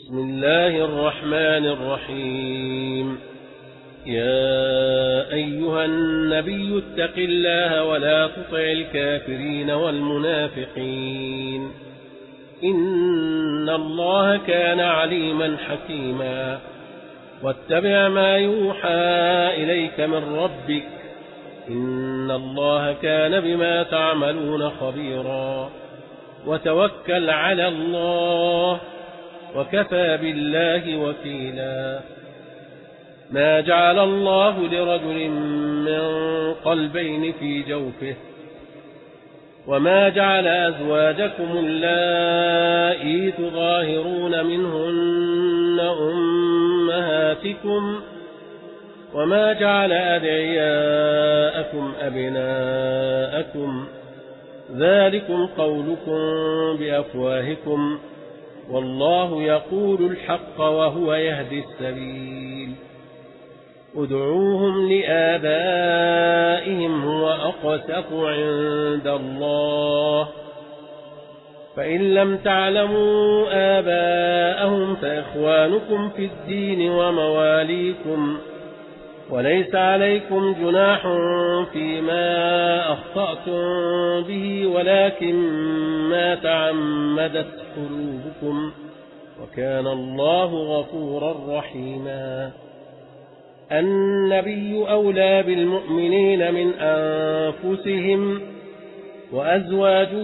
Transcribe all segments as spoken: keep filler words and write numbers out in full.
بسم الله الرحمن الرحيم. يا أيها النبي اتق الله ولا تطع الكافرين والمنافقين إن الله كان عليما حكيما. واتبع ما يوحى إليك من ربك إن الله كان بما تعملون خبيرا. وتوكل على الله وكفى بالله وكيلا. ما جعل الله لرجل من قلبين في جوفه وما جعل أزواجكم اللائي تظاهرون منهن أمهاتكم وما جعل أدعياءكم أبناءكم ذلكم قولكم بأفواهكم والله يقول الحق وهو يهدي السبيل. ادعوهم لآبائهم هو أقسط عند الله فإن لم تعلموا آباءهم فإخوانكم في الدين ومواليكم وليس عليكم جناح فيما أخطأتم به ولكن ما تعمدت قلوبكم وكان الله غفورا رحيما. النبي أولى بالمؤمنين من أنفسهم وأزواجه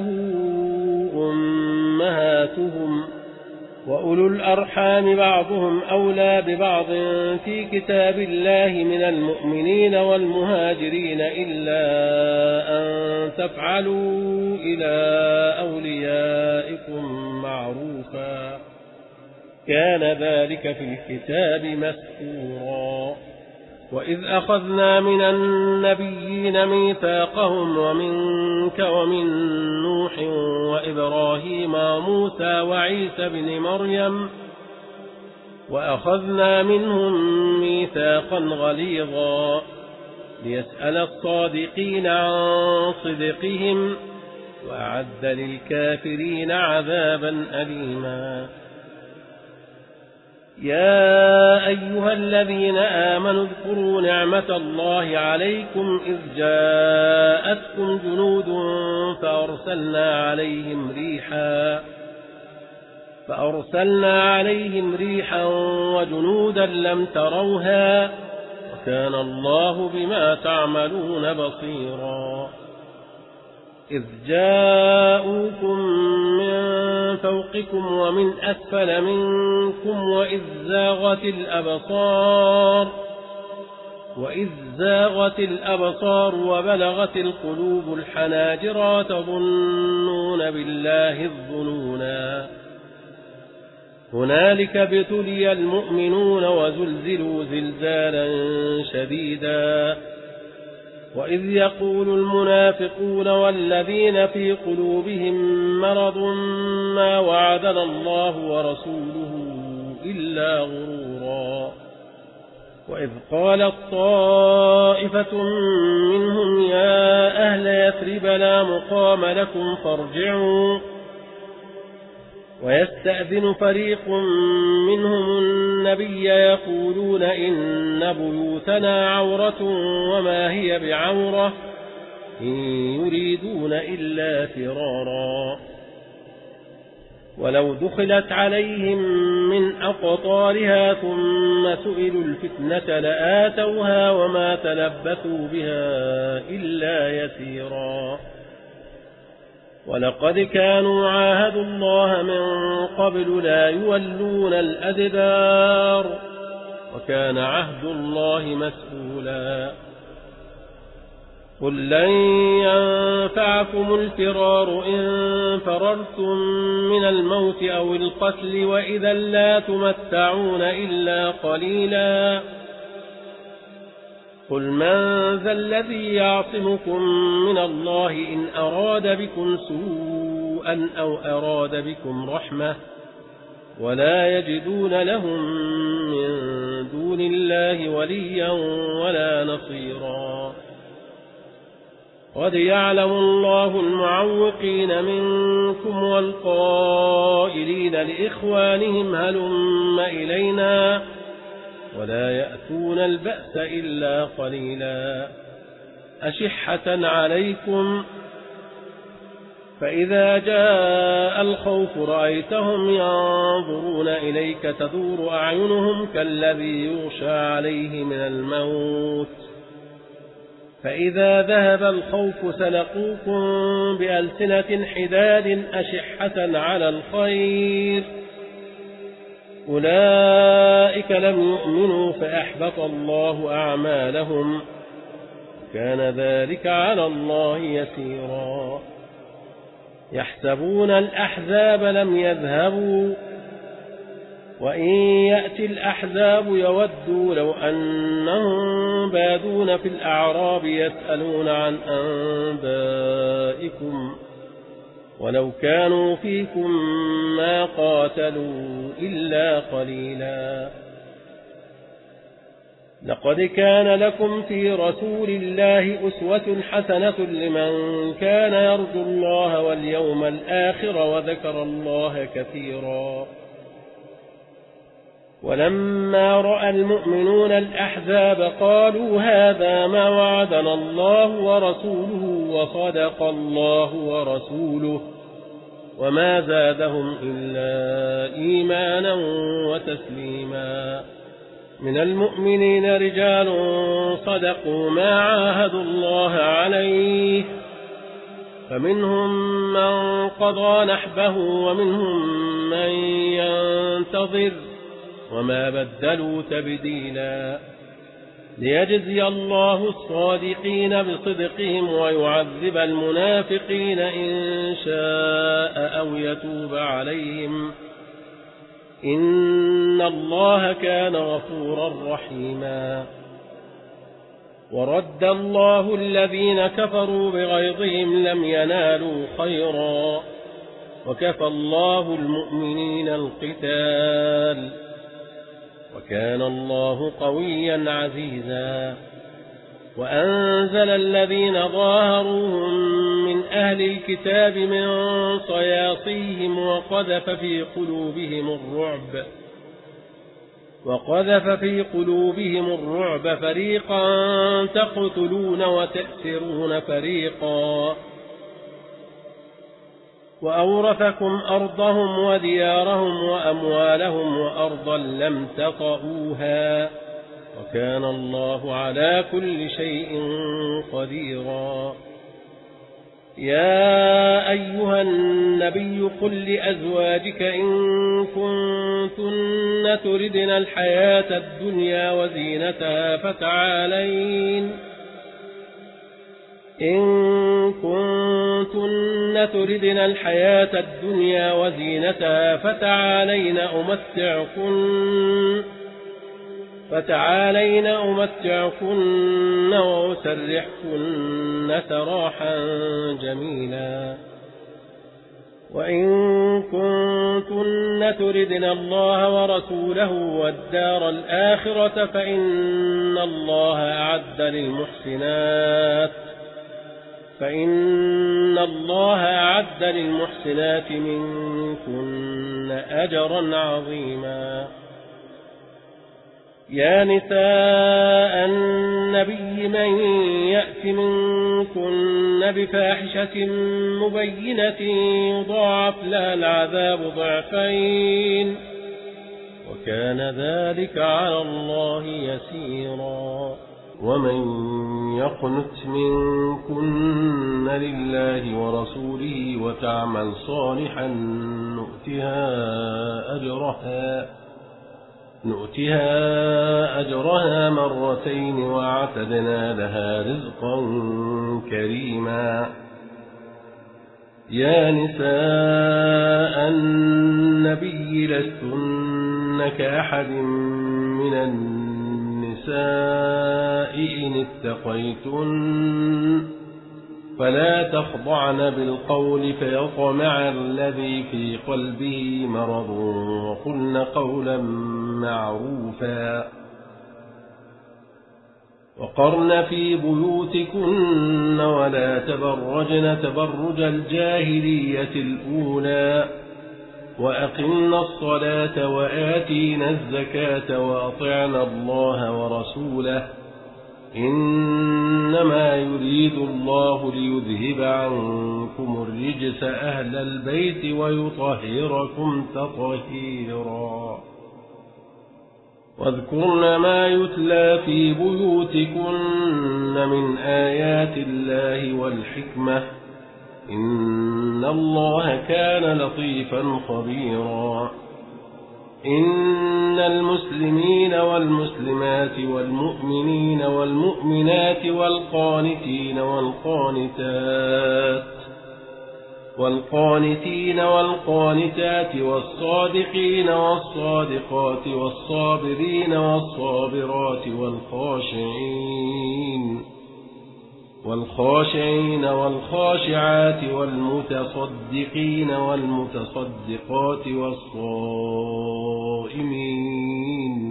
أمهاتهم وأولو الأرحام بعضهم أولى ببعض في كتاب الله من المؤمنين والمهاجرين إلا أن تفعلوا إلى أوليائكم معروفا كان ذلك في الكتاب مسطورا. وإذ أخذنا من النبيين ميثاقهم ومنك ومن نوح وإبراهيم وموسى وعيسى بن مريم وأخذنا منهم ميثاقا غليظا ليسأل الصادقين عن صدقهم وأعد للكافرين عذابا أليما. يا أيها الذين آمنوا اذكروا نعمة الله عليكم إذ جاءتكم جنود فأرسلنا عليهم ريحا فأرسلنا عليهم ريحا وجنودا لم تروها وكان الله بما تعملون بصيرا. إذ جاءوكم من فوقكم ومن أسفل منكم وإذ زاغت الأبصار وإذ زاغت الأبصار وبلغت القلوب الحناجر تظنون بالله الظنونا. هنالك ابتلي المؤمنون وزلزلوا زلزالا شديدا. وإذ يقول المنافقون والذين في قلوبهم مرض ما وعدنا الله ورسوله إلا غرورا. وإذ قالت طائفة منهم يا أهل يثرب لا مقام لكم فارجعوا ويستأذن فريق منهم النبي يقولون إن بيوتنا عورة وما هي بعورة إن يريدون إلا فرارا. ولو دخلت عليهم من أقطارها ثم سئلوا الفتنة لآتوها وما تلبثوا بها إلا يسيرا. ولقد كانوا عاهدوا الله من قبل لا يولون الأدبار وكان عهد الله مسؤولا. قل لن ينفعكم الفرار إن فررتم من الموت أو القتل وإذا لا تمتعون إلا قليلا. قل من ذا الذي يعصمكم من الله إن أراد بكم سوءا أو أراد بكم رحمة ولا يجدون لهم من دون الله وليا ولا نصيرا. قد يعلم الله المعوقين منكم والقائلين لإخوانهم هلم إلينا ولا يأتون البأس إلا قليلا أشحة عليكم فإذا جاء الخوف رأيتهم ينظرون إليك تدور أعينهم كالذي يغشى عليه من الموت فإذا ذهب الخوف سلقوكم بألسنة حداد أشحة على الخير أولئك لم يؤمنوا فأحبط الله أعمالهم كان ذلك على الله يسيرا يحسبون الأحزاب لم يذهبوا وإن يأتي الأحزاب يودوا لو أنهم بادون في الأعراب يسألون عن أنبائكم ولو كانوا فيكم ما قاتلوا إلا قليلا لقد كان لكم في رسول الله أسوة حسنة لمن كان يرجو الله واليوم الآخر وذكر الله كثيرا ولما رأى المؤمنون الأحزاب قالوا هذا ما وعدنا الله ورسوله وصدق الله ورسوله وما زادهم إلا إيمانا وتسليما من المؤمنين رجال صدقوا ما عاهدوا الله عليه فمنهم من قضى نحبه ومنهم من ينتظر وما بدلوا تبديلا ليجزي الله الصادقين بصدقهم ويعذب المنافقين إن شاء أو يتوب عليهم إن الله كان غفورا رحيما ورد الله الذين كفروا بغيظهم لم ينالوا خيرا وكفى الله المؤمنين القتال وكان الله قويا عزيزا وأنزل الذين ظاهروهم من أهل الكتاب من صياصيهم وقذف في قلوبهم الرعب وقذف في قلوبهم الرعب فريقا تقتلون وتأسرون فريقا وأورثكم أرضهم وديارهم وأموالهم وأرضا لم تطئوها وكان الله على كل شيء قديرا يا أيها النبي قل لأزواجك إن كنتن تردن الحياة الدنيا وزينتها فتعالين إن كنتن تردن الحياة الدنيا وزينتها فتعالين أمتعكن فتعالين أمتعكن وأسرحكن سراحا جميلا وإن كنتن تردن الله ورسوله والدار الآخرة فإن الله أعد للمحسنات فإن الله أعد للمحسنات منكن أجرا عظيما يا نساء النبي من يأت منكن بفاحشة مبينة يضاعف لها العذاب ضعفين وكان ذلك على الله يسيرا ومن يقنت منكن لله ورسوله وتعمل صالحا نؤتها أجرها نؤتها أجرها مرتين وأعتدنا لها رزقا كريما يا نساء النبي لستن كأحد من النساء إن اتقيتن فلا تخضعن بالقول فيطمع الذي في قلبه مرض وقلن قولا معروفا وقرن في بيوتكن ولا تبرجن تبرج الجاهلية الأولى وأقمنا الصلاة وآتينا الزكاة وأطعنا الله ورسوله إنما يريد الله ليذهب عنكم الرجس أهل البيت ويطهركم تطهيرا واذكرن ما يتلى في بيوتكن من آيات الله والحكمة إن الله كان لطيفا خبيرا إن المسلمين والمسلمات والمؤمنين والمؤمنات والقانتين والقانتات والقانتين والقانتات والصادقين والصادقات والصابرين والصابرات والخاشعين والخاشعين والخاشعات والمتصدقين والمتصدقات والصائمين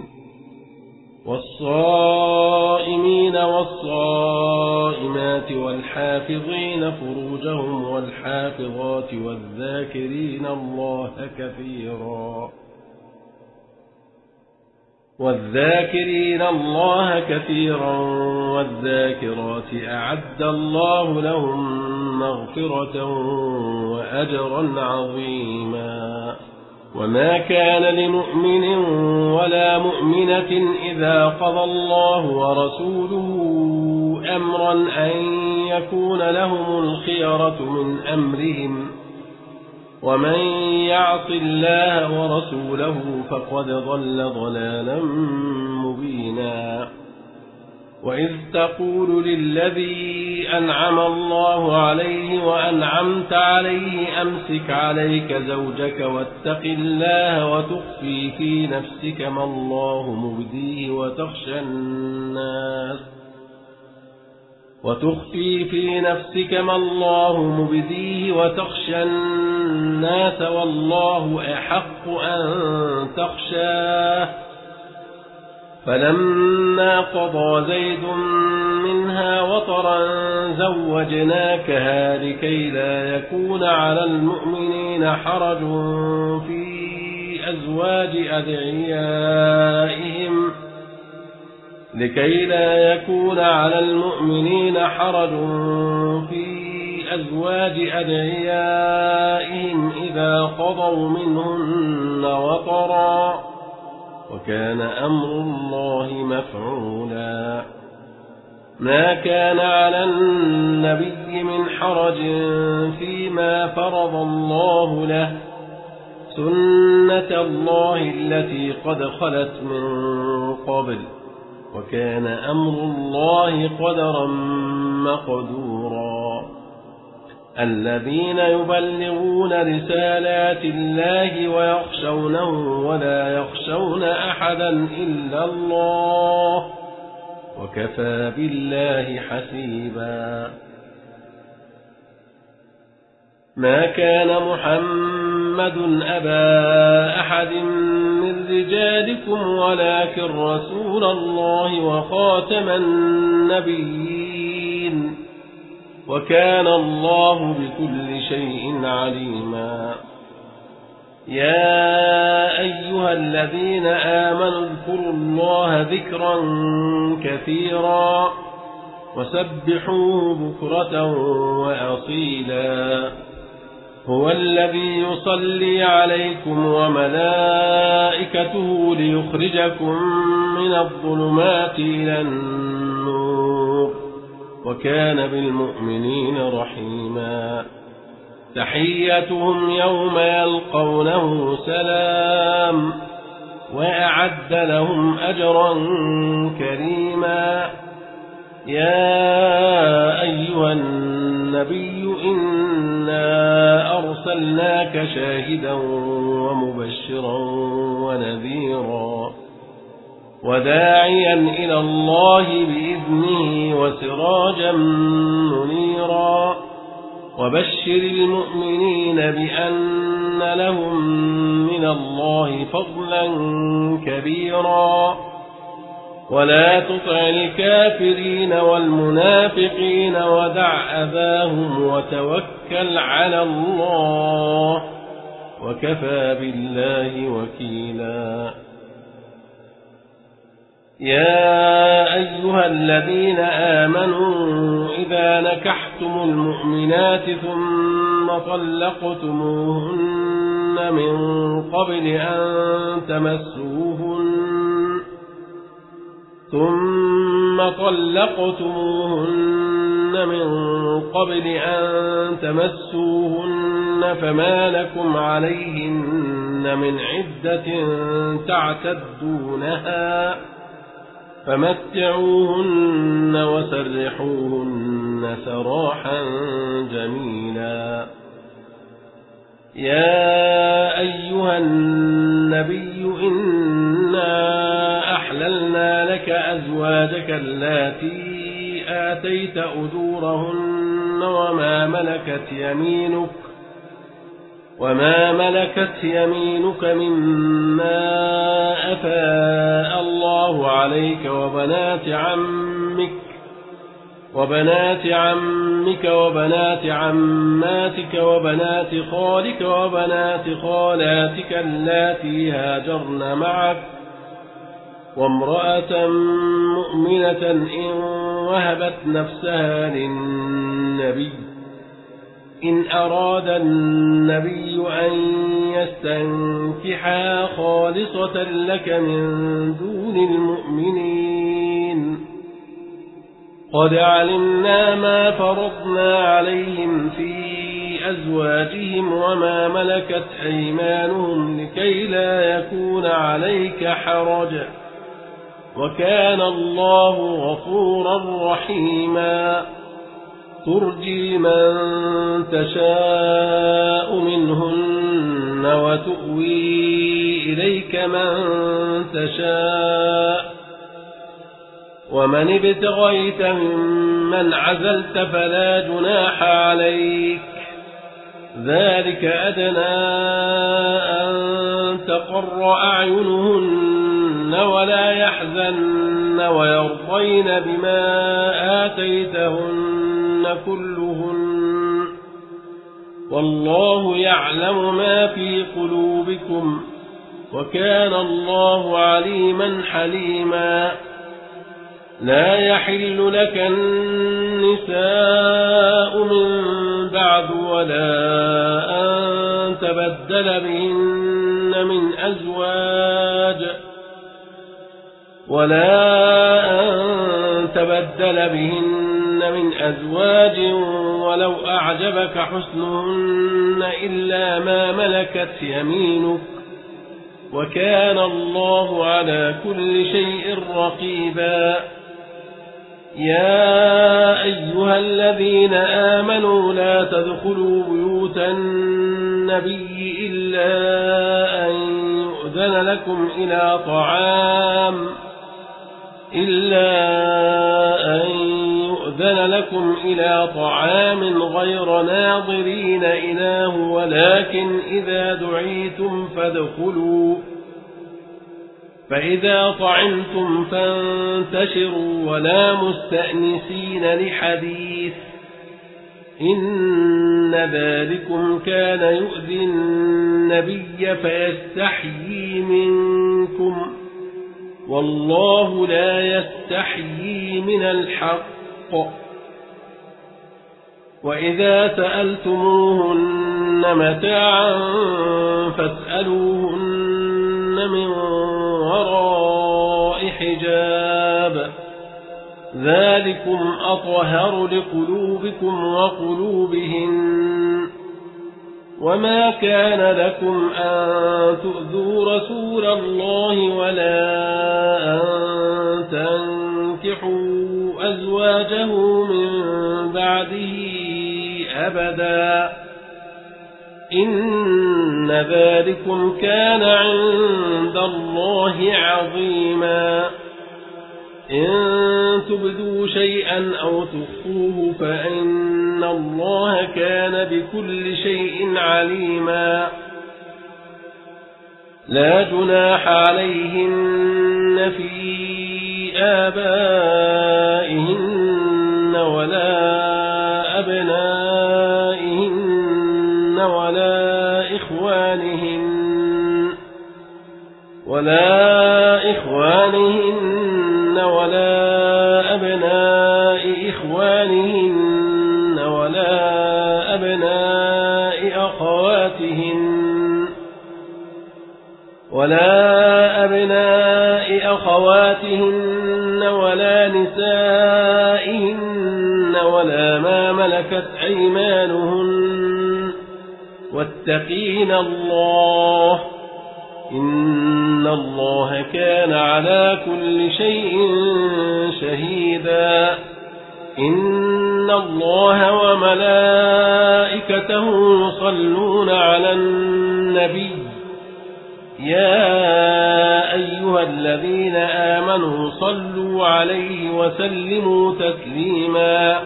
والصائمين والصائمات والحافظين فروجهم والحافظات والذاكرين الله كثيرا والذاكرين الله كثيرا والذاكرات أعد الله لهم مغفرة وأجرا عظيما وما كان لمؤمن ولا مؤمنة إذا قضى الله ورسوله أمرا أن يكون لهم الخيرة من أمرهم ومن يعص الله ورسوله فقد ضل ضلالا مبينا وإذ تقول للذي أنعم الله عليه وأنعمت عليه أمسك عليك زوجك واتق الله وتخفي في نفسك ما الله مبديه وتخشى الناس وتخفي في نفسك ما الله مبديه وتخشى الناس والله أحق أن تخشاه فلما قضى زيد منها وطرا زوجناكها لكي لا يكون على المؤمنين حرج في أزواج أدعيائهم لكي لا يكون على المؤمنين حرج في أزواج أدعيائهم إذا قضوا منهن وطرا وكان أمر الله مفعولا ما كان على النبي من حرج فيما فرض الله له سنة الله التي قد خلت من قبل وكان أمر الله قدرا مقدورا الذين يبلغون رسالات الله ويخشونه ولا يخشون أحدا إلا الله وكفى بالله حسيبا ما كان محمد أبا أحد من رجالكم ولكن رسول الله وخاتم النبيين وكان الله بكل شيء عليما يا أيها الذين آمنوا اذكروا الله ذكرا كثيرا وسبحوه بكرة وأصيلا هو الذي يصلي عليكم وملائكته ليخرجكم من الظلمات إلى النور وكان بالمؤمنين رحيما تحيتهم يوم يلقونه سلام وأعد لهم أجرا كريما يا أيها النبي إنا أرسلناك شاهدا ومبشرا ونذيرا وداعيا إلى الله بإذنه وسراجا منيرا وبشر المؤمنين بأن لهم من الله فضلا كبيرا ولا تطع الكافرين والمنافقين ودع أذاهم وتوكل على الله وكفى بالله وكيلا. يا أيها الذين آمنوا إذا نكحتم المؤمنات ثم طلقتموهن من قبل أن تمسوهن ثم طلقتموهن من قبل أن تمسوهن فما لكم عليهن من عدة تعتدونها فمتعوهن وسرحوهن سراحا جميلا. يا أيها النبي إنا أحللنا لك أزواجك اللاتي آتيت أجورهن وما ملكت يمينك وما ملكت يمينك مما أفاء الله عليك وبنات عمك وبنات عمك وبنات عماتك وبنات خالك وبنات خالاتك اللاتي هاجرن معك وامرأة مؤمنة إن وهبت نفسها للنبي إن أراد النبي أن يستنكحها خالصة لك من دون المؤمنين. قد علمنا ما فرضنا عليهم في أزواجهم وما ملكت أيمانهم لكي لا يكون عليك حرج وكان الله غفورا رحيما. ترجي من تشاء منهن وتؤوي إليك من تشاء ومن ابتغيت ممن عزلت فلا جناح عليك ذلك أدنى أن تقر أعينهن ولا يحزن ويرضين بما آتيتهن كلهن والله يعلم ما في قلوبكم وكان الله عليما حليما. لا يحل لك النساء من بعد ولا أن تبدل بهن من أزواج ولا أن تبدل بهن من أزواج ولو أعجبك حسنهن إلا ما ملكت يمينك وكان الله على كل شيء رقيبا. يا أيها الذين آمنوا لا تدخلوا بيوت النبي إلا أن يؤذن لكم إلى طعام إلا أن يؤذن لكم إلى طعام غير ناظرين إناه ولكن إذا دعيتم فادخلوا فإذا طعمتم فانتشروا ولا مستأنسين لحديث إن ذلكم كان يؤذي النبي فيستحيي منكم والله لا يستحيي من الحق. وإذا سألتموهن متاعا فاسألوهن من وراء حجاب ذلكم أطهر لقلوبكم وقلوبهن. وما كان لكم أن تؤذوا رسول الله ولا أن تنكحوا أزواجه من بعده أبدا إن ذلكم كان عند الله عظيما. إن تبدوا شيئا أو تخفوه فإن الله كان بكل شيء عليما. لا جناح عليهن في آبائهن ولا أبنائهن ولا إخوانهن ولا إخوانهن ولا أبناء إخوانهن ولا أبناء أخواتهن ولا أبناء أخواتهن ولا نسائهن ولا ما ملكت أيمانهن واتقين الله إن الله كان على كل شيء شهيدا إن الله وملائكته يصلون على النبي يا أيها الذين آمنوا صلوا عليه وسلموا تسليما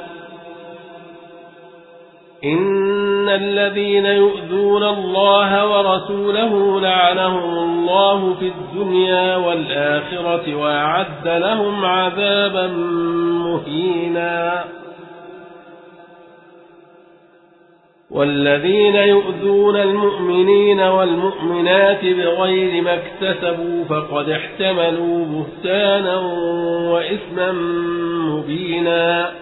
إن الذين يؤذون الله ورسوله لعنهم الله في الدنيا والآخرة وأعد لهم عذابا مهينا والذين يؤذون المؤمنين والمؤمنات بغير ما اكتسبوا فقد احتملوا بهتانا وإثما مبينا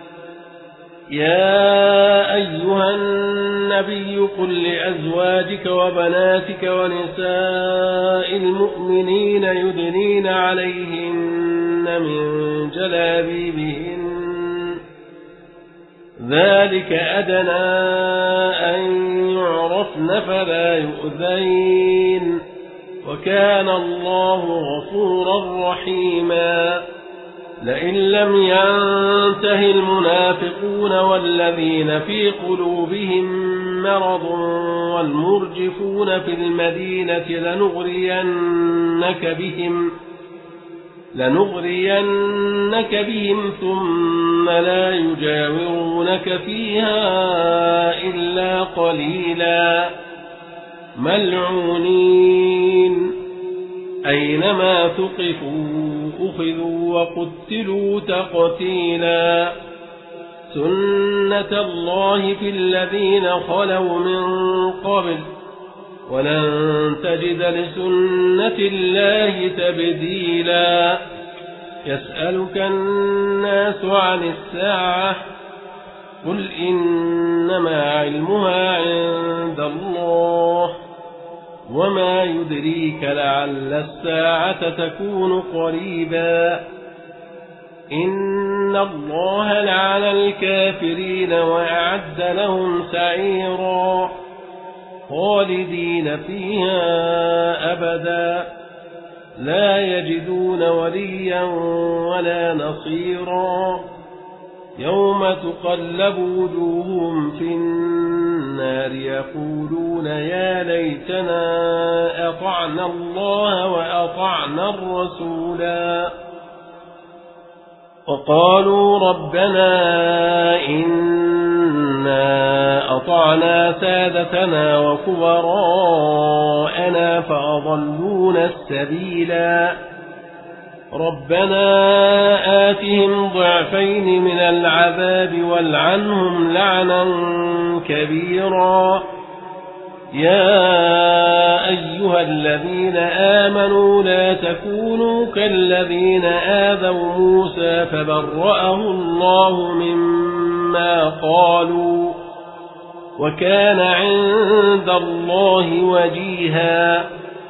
يا أيها النبي قل لأزواجك وبناتك ونساء المؤمنين يدنين عليهن من جلابيبهن ذلك أدنى أن يعرفن فلا يؤذين وكان الله غفورا رحيما لئن لم ينته المنافقون والذين في قلوبهم مرض والمرجفون في المدينة لنغرينك بهم لنغرينك بهم ثم لا يجاورونك فيها إلا قليلا ملعونين أينما ثقفوا أخذوا وقتلوا تقتيلا سنة الله في الذين خلوا من قبل ولن تجد لسنة الله تبديلا يسألك الناس عن الساعة قل إنما علمها عند الله وما يدريك لعل الساعة تكون قريبا إن الله لعن الكافرين وأعد لهم سعيرا خالدين فيها أبدا لا يجدون وليا ولا نصيرا يوم تقلب وجوههم في النار يقولون يا ليتنا أطعنا الله وأطعنا الرسولا وقالوا ربنا إنا أطعنا سادتنا وكبراءنا فأضلونا السبيلا ربنا آتهم ضعفين من العذاب والعنهم لعنا كبيرا يا أيها الذين آمنوا لا تكونوا كالذين آذوا موسى فبرأه الله مما قالوا وكان عند الله وجيها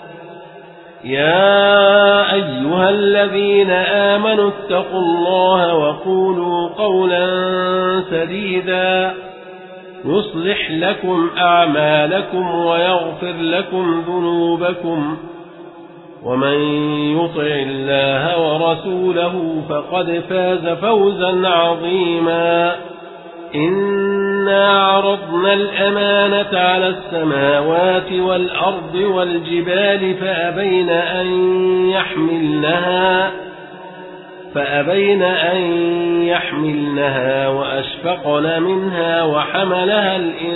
يا أيها الذين آمنوا اتقوا الله وقولوا قولا سديدا يصلح لكم أعمالكم ويغفر لكم ذنوبكم ومن يطع الله ورسوله فقد فاز فوزا عظيما إنا عرضنا الأمانة على السماوات والأرض والجبال فأبين أن يحملنها فأبين أن يحملنها وأشفقن منها وحملها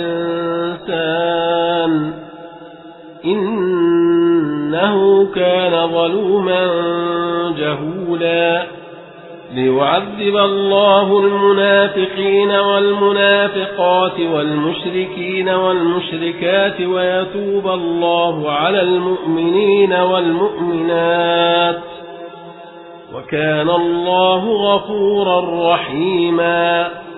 الإنسان إنه كان ظلوما جهولا ليعذب الله المنافقين والمنافقات والمشركين والمشركات ويتوب الله على المؤمنين والمؤمنات وكان الله غفورا رحيما.